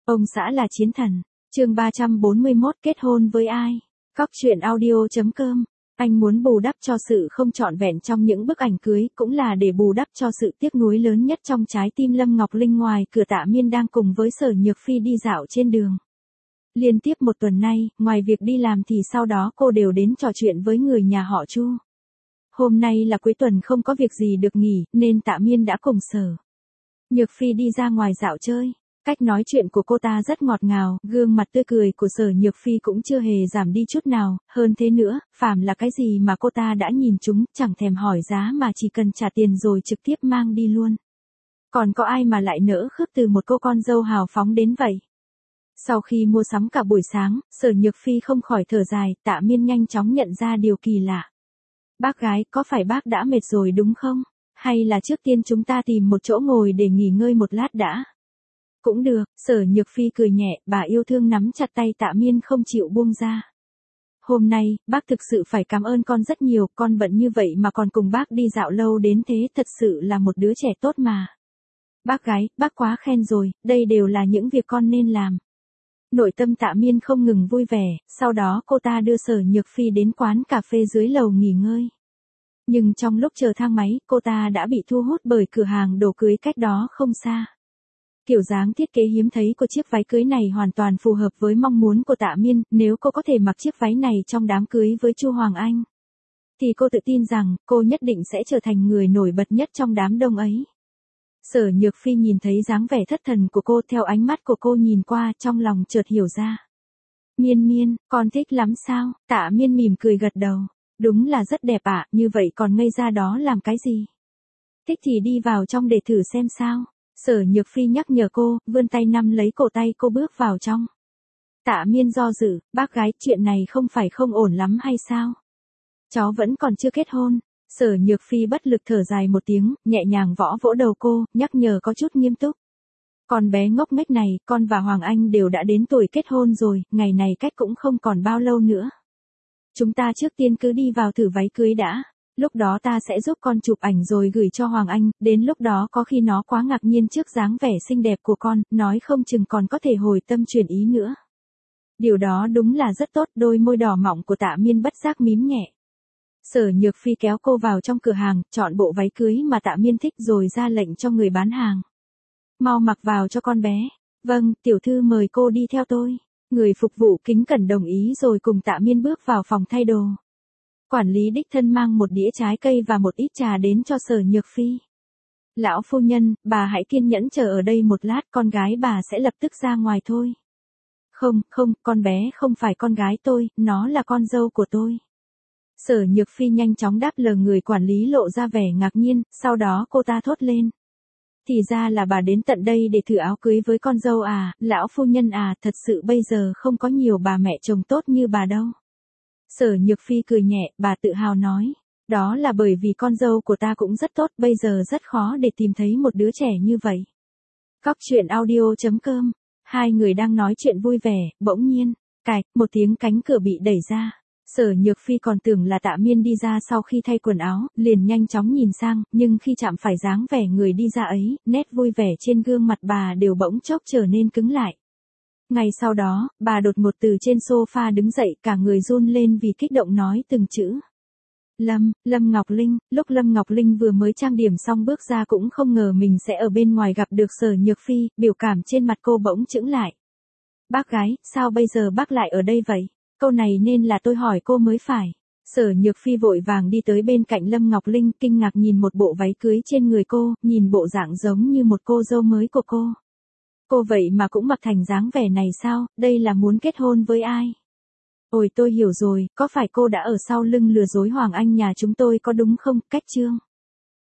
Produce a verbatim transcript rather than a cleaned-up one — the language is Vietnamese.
Ông xã là chiến thần. Chương ba trăm bốn mươi mốt kết hôn với ai? Cóc truyện audio chấm com. Anh muốn bù đắp cho sự không trọn vẹn trong những bức ảnh cưới, cũng là để bù đắp cho sự tiếc nuối lớn nhất trong trái tim Lâm Ngọc Linh. Ngoài cửa Tạ Miên đang cùng với Sở Nhược Phi đi dạo trên đường. Liên tiếp một tuần nay, ngoài việc đi làm thì sau đó cô đều đến trò chuyện với người nhà họ Chu. Hôm nay là cuối tuần không có việc gì được nghỉ, nên Tạ Miên đã cùng Sở Nhược Phi đi ra ngoài dạo chơi. Cách nói chuyện của cô ta rất ngọt ngào, gương mặt tươi cười của Sở Nhược Phi cũng chưa hề giảm đi chút nào, hơn thế nữa, phàm là cái gì mà cô ta đã nhìn chúng, chẳng thèm hỏi giá mà chỉ cần trả tiền rồi trực tiếp mang đi luôn. Còn có ai mà lại nỡ khước từ một cô con dâu hào phóng đến vậy? Sau khi mua sắm cả buổi sáng, Sở Nhược Phi không khỏi thở dài, Tạ Miên nhanh chóng nhận ra điều kỳ lạ. Bác gái, có phải bác đã mệt rồi đúng không? Hay là trước tiên chúng ta tìm một chỗ ngồi để nghỉ ngơi một lát đã? Cũng được, Sở Nhược Phi cười nhẹ, bà yêu thương nắm chặt tay Tạ Miên không chịu buông ra. Hôm nay, bác thực sự phải cảm ơn con rất nhiều, con bận như vậy mà còn cùng bác đi dạo lâu đến thế, thật sự là một đứa trẻ tốt mà. Bác gái, bác quá khen rồi, đây đều là những việc con nên làm. Nội tâm Tạ Miên không ngừng vui vẻ, sau đó cô ta đưa Sở Nhược Phi đến quán cà phê dưới lầu nghỉ ngơi. Nhưng trong lúc chờ thang máy, cô ta đã bị thu hút bởi cửa hàng đồ cưới cách đó không xa. Kiểu dáng thiết kế hiếm thấy của chiếc váy cưới này hoàn toàn phù hợp với mong muốn của Tạ Miên, nếu cô có thể mặc chiếc váy này trong đám cưới với Chu Hoàng Anh, thì cô tự tin rằng, cô nhất định sẽ trở thành người nổi bật nhất trong đám đông ấy. Sở Nhược Phi nhìn thấy dáng vẻ thất thần của cô, theo ánh mắt của cô nhìn qua, trong lòng chợt hiểu ra. Miên Miên, con thích lắm sao? Tạ Miên mỉm cười gật đầu. Đúng là rất đẹp ạ, như vậy còn ngây ra đó làm cái gì? Thích thì đi vào trong để thử xem sao. Sở Nhược Phi nhắc nhở cô, vươn tay nắm lấy cổ tay cô bước vào trong. Tạ Miên do dự, bác gái, chuyện này không phải không ổn lắm hay sao? Cháu vẫn còn chưa kết hôn. Sở Nhược Phi bất lực thở dài một tiếng, nhẹ nhàng võ vỗ đầu cô, nhắc nhở có chút nghiêm túc. Con bé ngốc nghếch này, con và Hoàng Anh đều đã đến tuổi kết hôn rồi, ngày này cách cũng không còn bao lâu nữa. Chúng ta trước tiên cứ đi vào thử váy cưới đã. Lúc đó ta sẽ giúp con chụp ảnh rồi gửi cho Hoàng Anh, đến lúc đó có khi nó quá ngạc nhiên trước dáng vẻ xinh đẹp của con, nói không chừng còn có thể hồi tâm chuyển ý nữa. Điều đó đúng là rất tốt, đôi môi đỏ mọng của Tạ Miên bất giác mím nhẹ. Sở Nhược Phi kéo cô vào trong cửa hàng, chọn bộ váy cưới mà Tạ Miên thích rồi ra lệnh cho người bán hàng. Mau mặc vào cho con bé. Vâng, tiểu thư mời cô đi theo tôi. Người phục vụ kính cẩn đồng ý rồi cùng Tạ Miên bước vào phòng thay đồ. Quản lý đích thân mang một đĩa trái cây và một ít trà đến cho Sở Nhược Phi. Lão phu nhân, bà hãy kiên nhẫn chờ ở đây một lát, con gái bà sẽ lập tức ra ngoài thôi. Không, không, con bé không phải con gái tôi, nó là con dâu của tôi. Sở Nhược Phi nhanh chóng đáp lời, người quản lý lộ ra vẻ ngạc nhiên, sau đó cô ta thốt lên. Thì ra là bà đến tận đây để thử áo cưới với con dâu à, lão phu nhân à, thật sự bây giờ không có nhiều bà mẹ chồng tốt như bà đâu. Sở Nhược Phi cười nhẹ, bà tự hào nói. Đó là bởi vì con dâu của ta cũng rất tốt, bây giờ rất khó để tìm thấy một đứa trẻ như vậy. Cóc truyện audio chấm com. Hai người đang nói chuyện vui vẻ, bỗng nhiên, cạch, một tiếng cánh cửa bị đẩy ra. Sở Nhược Phi còn tưởng là Tạ Miên đi ra sau khi thay quần áo, liền nhanh chóng nhìn sang, nhưng khi chạm phải dáng vẻ người đi ra ấy, nét vui vẻ trên gương mặt bà đều bỗng chốc trở nên cứng lại. Ngay sau đó, bà đột ngột từ trên sofa đứng dậy, cả người run lên vì kích động nói từng chữ. Lâm, Lâm Ngọc Linh, lúc Lâm Ngọc Linh vừa mới trang điểm xong bước ra cũng không ngờ mình sẽ ở bên ngoài gặp được Sở Nhược Phi, biểu cảm trên mặt cô bỗng chững lại. Bác gái, sao bây giờ bác lại ở đây vậy? Câu này nên là tôi hỏi cô mới phải. Sở Nhược Phi vội vàng đi tới bên cạnh Lâm Ngọc Linh, kinh ngạc nhìn một bộ váy cưới trên người cô, nhìn bộ dạng giống như một cô dâu mới của cô. Cô vậy mà cũng mặc thành dáng vẻ này sao, đây là muốn kết hôn với ai? Ôi tôi hiểu rồi, có phải cô đã ở sau lưng lừa dối Hoàng Anh nhà chúng tôi có đúng không, Cách Trương?